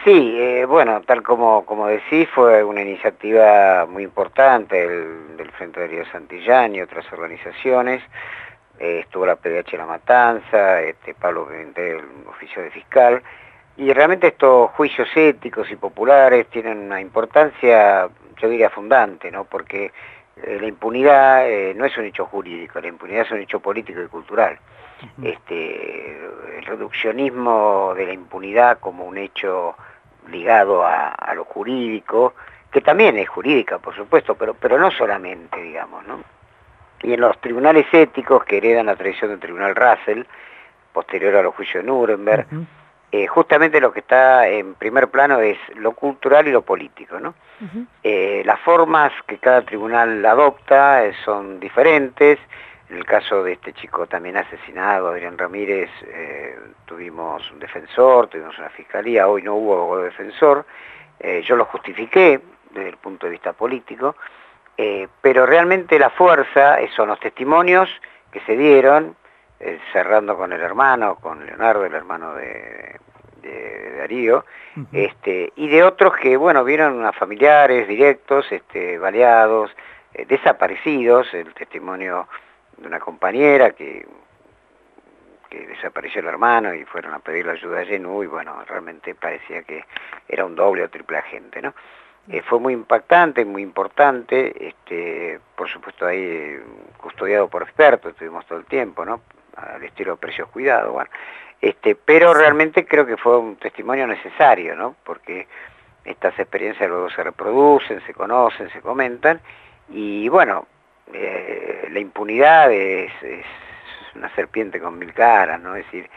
Sí, bueno, tal como decís, fue una iniciativa muy importante del Frente de Darío Santillán y otras organizaciones. Estuvo la PDH La Matanza, Pablo Pimentel, oficio de fiscal, y realmente estos juicios éticos y populares tienen una importancia, yo diría, fundante, ¿no? Porque la impunidad no es un hecho jurídico, la impunidad es un hecho político y cultural. El reduccionismo de la impunidad como un hecho ligado a lo jurídico, que también es jurídica, por supuesto, pero no solamente, digamos, ¿no? Y en los tribunales éticos que heredan la tradición del tribunal Russell, posterior a los juicios de Nuremberg, justamente lo que está en primer plano es lo cultural y lo político, ¿no? Las formas que cada tribunal adopta son diferentes. En el caso de este chico también asesinado, Adrián Ramírez, tuvimos un defensor, tuvimos una fiscalía, hoy no hubo abogado defensor. Yo lo justifiqué desde el punto de vista político, pero realmente la fuerza son los testimonios que se dieron, cerrando con el hermano, con Leonardo, el hermano de Darío, y de otros que, bueno, vieron a familiares directos, baleados, desaparecidos, el testimonio de una compañera que desapareció el hermano y fueron a pedir la ayuda a Genú, y bueno, realmente parecía que era un doble o triple agente, ¿no? Fue muy impactante, muy importante, por supuesto ahí custodiado por expertos, estuvimos todo el tiempo, ¿no? Al estilo precios cuidados, bueno. Pero realmente creo que fue un testimonio necesario, ¿no? Porque estas experiencias luego se reproducen, se conocen, se comentan, y bueno, la impunidad es una serpiente con mil caras, ¿no? Es decir,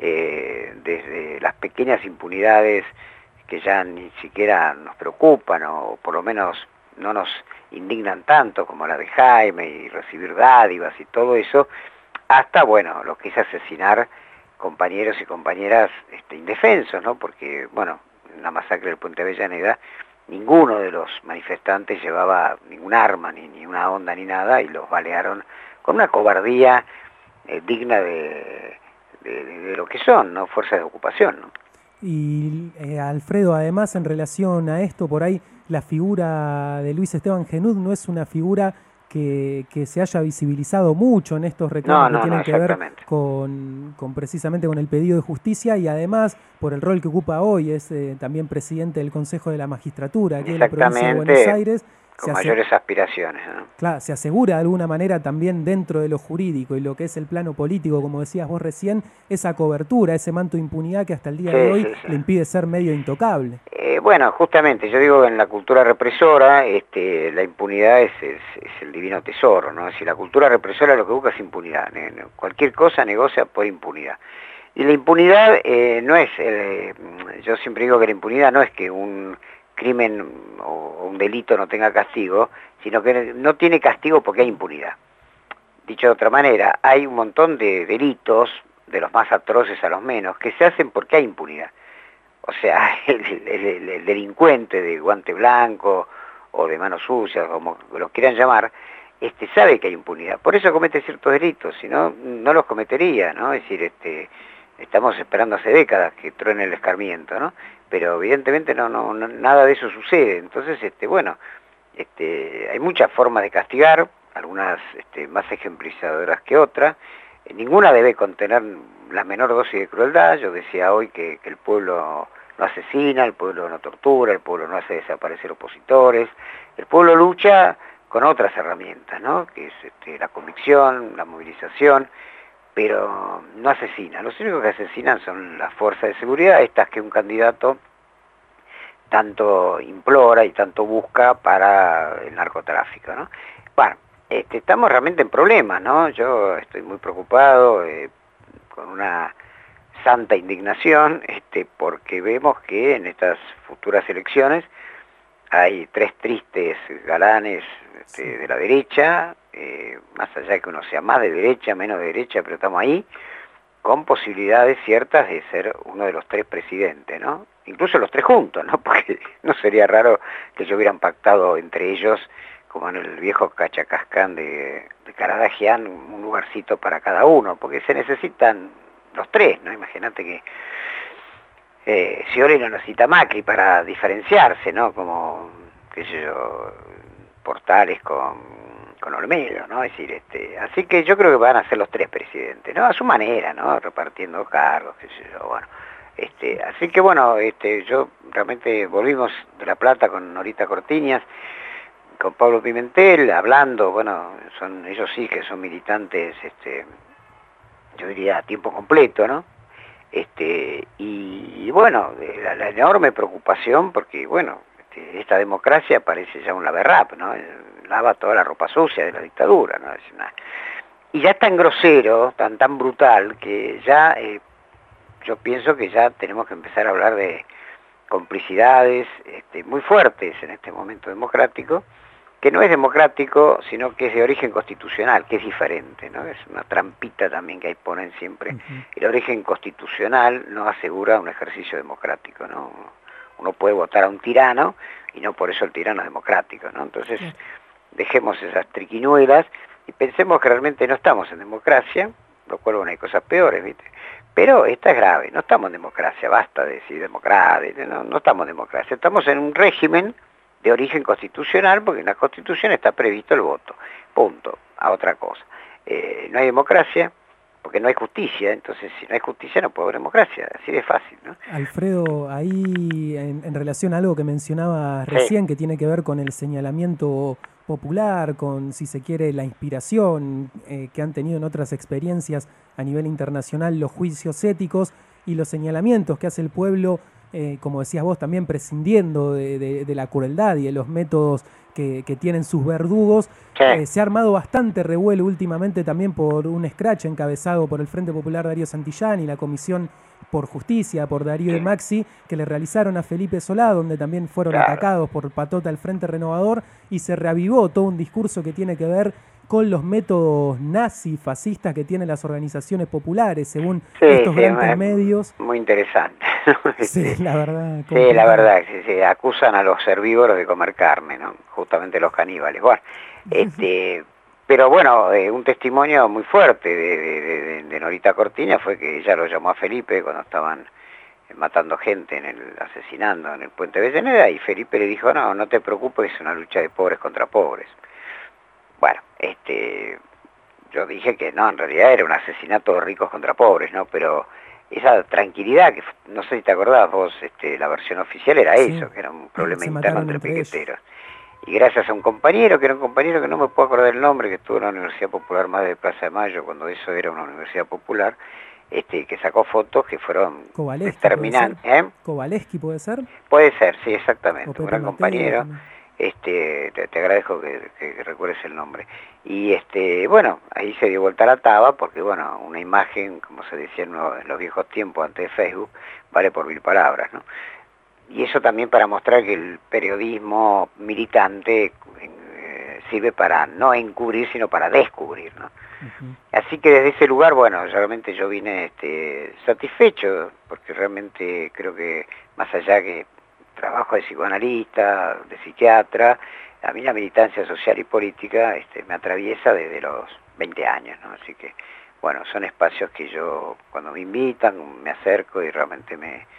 desde las pequeñas impunidades que ya ni siquiera nos preocupan, o por lo menos no nos indignan tanto, como la de Jaime y recibir dádivas y todo eso, hasta, bueno, lo que es asesinar compañeros y compañeras indefensos, ¿no? Porque, bueno, en la masacre del Puente Avellaneda, ninguno de los manifestantes llevaba ningún arma, ni una onda, ni nada, y los balearon con una cobardía digna de lo que son, ¿no? Fuerzas de ocupación, ¿no? Y Alfredo, además, en relación a esto, por ahí la figura de Luis Esteban Genud no es una figura que se haya visibilizado mucho en estos reclamos que tienen que ver con precisamente con el pedido de justicia, y además por el rol que ocupa hoy, es también presidente del Consejo de la Magistratura aquí de la provincia de Buenos Aires. Con mayores aspiraciones, ¿no? Claro, se asegura de alguna manera también dentro de lo jurídico y lo que es el plano político, como decías vos recién, esa cobertura, ese manto de impunidad que hasta el día de hoy le impide ser medio intocable. Bueno, justamente, yo digo, en la cultura represora, la impunidad es el divino tesoro, ¿no? Si la cultura represora lo que busca es impunidad, cualquier cosa negocia por impunidad. Y la impunidad no es, yo siempre digo que la impunidad no es que un crimen o un delito no tenga castigo, sino que no tiene castigo porque hay impunidad. Dicho de otra manera, hay un montón de delitos, de los más atroces a los menos, que se hacen porque hay impunidad. O sea, el delincuente de guante blanco o de manos sucias, como lo quieran llamar, sabe que hay impunidad. Por eso comete ciertos delitos, si no, no los cometería, ¿no? Es decir, estamos esperando hace décadas que truene el escarmiento, ¿no? Pero evidentemente nada de eso sucede. Entonces, bueno, hay muchas formas de castigar, algunas más ejemplizadoras que otras. Ninguna debe contener la menor dosis de crueldad. Yo decía hoy que el pueblo no asesina, el pueblo no tortura, el pueblo no hace desaparecer opositores, el pueblo lucha con otras herramientas, ¿no? Que es la convicción, la movilización, pero no asesina. Los únicos que asesinan son las fuerzas de seguridad, estas que un candidato tanto implora y tanto busca para el narcotráfico, ¿no? Bueno, estamos realmente en problemas, ¿no? Yo estoy muy preocupado, con una santa indignación, porque vemos que en estas futuras elecciones hay tres tristes galanes de la derecha, más allá de que uno sea más de derecha, menos de derecha, pero estamos ahí, con posibilidades ciertas de ser uno de los tres presidentes, ¿no? Incluso los tres juntos, ¿no? Porque no sería raro que ellos hubieran pactado entre ellos, como en el viejo Cachacascán de Caradagian, un lugarcito para cada uno, porque se necesitan los tres, ¿no? Imagínate que Scioli no necesita Macri para diferenciarse, ¿no? Como, qué sé yo, Portales con Olmedo, ¿no? Es decir, así que yo creo que van a ser los tres presidentes, ¿no? A su manera, ¿no? Repartiendo cargos, qué sé yo, bueno. Así que bueno, yo realmente volvimos de La Plata con Norita Cortiñas, con Pablo Pimentel, hablando, bueno, ellos sí que son militantes, yo diría a tiempo completo, ¿no? Y bueno, la enorme preocupación, porque bueno, esta democracia parece ya un lavarrap, ¿no? Lava toda la ropa sucia de la dictadura, ¿no? Y ya es tan grosero, tan brutal, que ya yo pienso que ya tenemos que empezar a hablar de complicidades muy fuertes en este momento democrático, que no es democrático, sino que es de origen constitucional, que es diferente, ¿no? Es una trampita también que ahí ponen siempre. El origen constitucional no asegura un ejercicio democrático, ¿no? Uno puede votar a un tirano y no por eso el tirano es democrático, ¿no? Entonces, dejemos esas triquiñuelas y pensemos que realmente no estamos en democracia, lo cual bueno, hay cosas peores, ¿viste? Pero esta es grave, no estamos en democracia, basta de decir democracia, no estamos en democracia, estamos en un régimen de origen constitucional, porque en la Constitución está previsto el voto, punto, a otra cosa. No hay democracia, porque no hay justicia, entonces si no hay justicia no puede haber democracia, así de fácil, ¿no? Alfredo, ahí en relación a algo que mencionabas recién, que tiene que ver con el señalamiento popular, con, si se quiere, la inspiración que han tenido en otras experiencias a nivel internacional, los juicios éticos y los señalamientos que hace el pueblo, como decías vos, también prescindiendo de la crueldad y de los métodos que tienen sus verdugos. Se ha armado bastante revuelo últimamente también por un escrache encabezado por el Frente Popular Darío Santillán y la Comisión por Justicia, por Darío y Maxi, que le realizaron a Felipe Solá, donde también fueron atacados por Patota el Frente Renovador, y se reavivó todo un discurso que tiene que ver con los métodos nazi-fascistas que tienen las organizaciones populares, según estos grandes medios. Muy interesante. Sí, la verdad. Sí, la verdad, se acusan a los herbívoros de comer carne, ¿no? Justamente los caníbales. Bueno, pero bueno, un testimonio muy fuerte de Norita Cortiñas fue que ella lo llamó a Felipe cuando estaban matando gente, asesinando en el Puente Avellaneda, y Felipe le dijo, no te preocupes, es una lucha de pobres contra pobres. Bueno, yo dije que no, en realidad era un asesinato de ricos contra pobres, ¿no? Pero esa tranquilidad, que no sé si te acordabas vos, la versión oficial era eso, que era un problema interno entre piqueteros. Y gracias a un compañero, que era un compañero que no me puedo acordar el nombre, que estuvo en la Universidad Popular Madre de Plaza de Mayo, cuando eso era una universidad popular, que sacó fotos que fueron determinantes. ¿Kowaleski puede ser? Puede ser, sí, exactamente, un gran compañero. Te agradezco que recuerdes el nombre. Y bueno, ahí se dio vuelta la taba, porque bueno, una imagen, como se decía en los viejos tiempos antes de Facebook, vale por 1000 palabras, ¿no? Y eso también para mostrar que el periodismo militante sirve para no encubrir, sino para descubrir, ¿no? Así que desde ese lugar, bueno, realmente yo vine satisfecho, porque realmente creo que más allá que trabajo de psicoanalista, de psiquiatra, a mí la militancia social y política me atraviesa desde los 20 años, ¿no? Así que, bueno, son espacios que yo, cuando me invitan, me acerco y realmente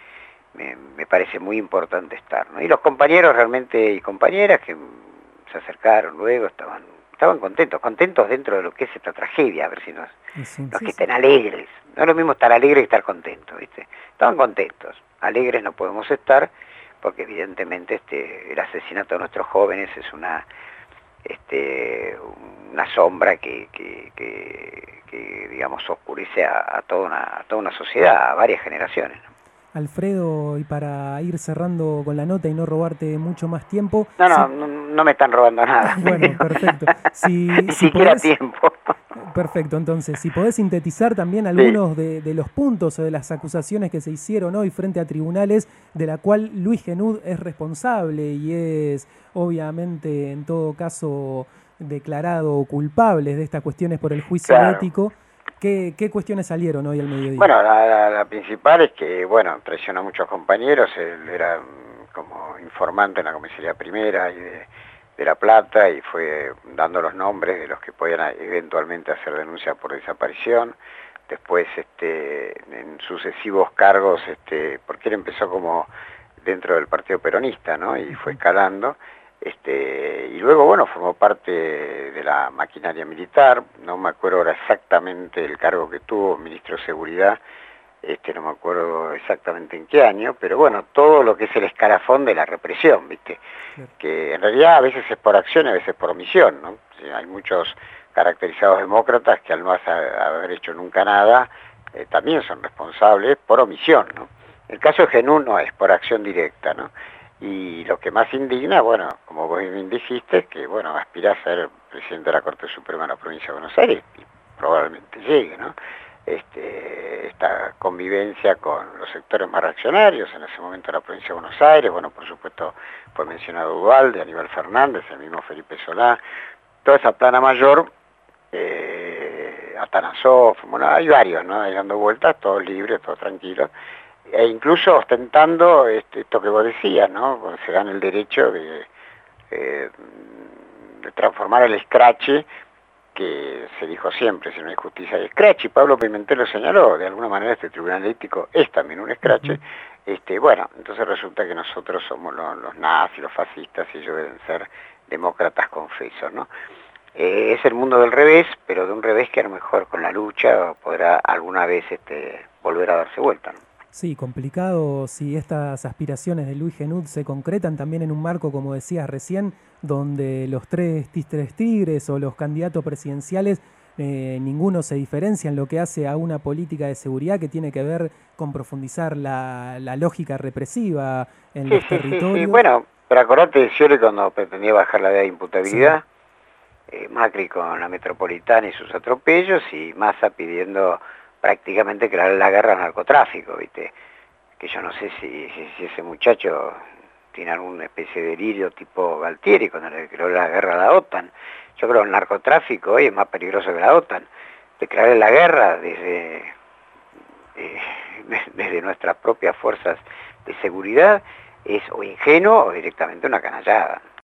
me parece muy importante estar, ¿no? Y los compañeros realmente y compañeras que se acercaron luego estaban contentos dentro de lo que es esta tragedia, a ver si que estén alegres. No es lo mismo estar alegre que estar contento, ¿viste? Estaban contentos, alegres no podemos estar, porque evidentemente el asesinato de nuestros jóvenes es una sombra que digamos oscurece a toda una sociedad, a varias generaciones, ¿no? Alfredo, y para ir cerrando con la nota y no robarte mucho más tiempo... No me están robando nada. Bueno, perfecto. Ni siquiera tiempo. Perfecto, entonces, si podés sintetizar también algunos de los puntos o de las acusaciones que se hicieron hoy frente a tribunales, de la cual Luis Genud es responsable y es, obviamente, en todo caso, declarado culpable de estas cuestiones por el juicio ético. ¿Qué cuestiones salieron hoy al mediodía? Bueno, la principal es que, bueno, traicionó a muchos compañeros, él era como informante en la comisaría primera y de La Plata, y fue dando los nombres de los que podían eventualmente hacer denuncia por desaparición. después en sucesivos cargos, porque él empezó como dentro del Partido Peronista, ¿no? Y fue escalando, y luego, bueno, formó parte de la maquinaria militar, no me acuerdo ahora exactamente el cargo que tuvo, ministro de Seguridad, no me acuerdo exactamente en qué año, pero bueno, todo lo que es el escalafón de la represión, ¿viste? Que en realidad a veces es por acción y a veces por omisión, ¿no? O sea, hay muchos caracterizados demócratas que al no haber hecho nunca nada, también son responsables por omisión, ¿no? El caso de Genú no es por acción directa, ¿no? Y lo que más indigna, bueno, como vos bien dijiste, es que, bueno, aspira a ser presidente de la Corte Suprema de la Provincia de Buenos Aires, y probablemente llegue, ¿no? Esta convivencia con los sectores más reaccionarios, en ese momento en la provincia de Buenos Aires, bueno, por supuesto fue mencionado Duhalde, Aníbal Fernández, el mismo Felipe Solá, toda esa plana mayor, Atanasov, bueno, hay varios, ¿no? Ahí dando vueltas, todos libres, todos tranquilos, e incluso ostentando esto que vos decías, ¿no? Cuando se dan el derecho de transformar el escrache, que se dijo siempre, si no hay justicia hay escrache, y Pablo Pimentel lo señaló, de alguna manera este tribunal ético es también un escrache, bueno, entonces resulta que nosotros somos los nazis, los fascistas, y ellos deben ser demócratas confesos, ¿no? Es el mundo del revés, pero de un revés que a lo mejor con la lucha podrá alguna vez volver a darse vuelta, ¿no? Sí, complicado si estas aspiraciones de Luis Genud se concretan también en un marco, como decías recién, donde los tres tigres o los candidatos presidenciales, ninguno se diferencia en lo que hace a una política de seguridad que tiene que ver con profundizar la lógica represiva en los territorios. Sí. Bueno, pero acordate de Scioli cuando pretendía bajar la edad de imputabilidad, Macri con la metropolitana y sus atropellos, y Massa pidiendo prácticamente crear la guerra al narcotráfico, ¿viste? Que yo no sé si ese muchacho tiene alguna especie de delirio tipo Galtieri cuando le creó la guerra a la OTAN. Yo creo que el narcotráfico hoy es más peligroso que la OTAN. Declarar la guerra desde nuestras propias fuerzas de seguridad es o ingenuo o directamente una canallada.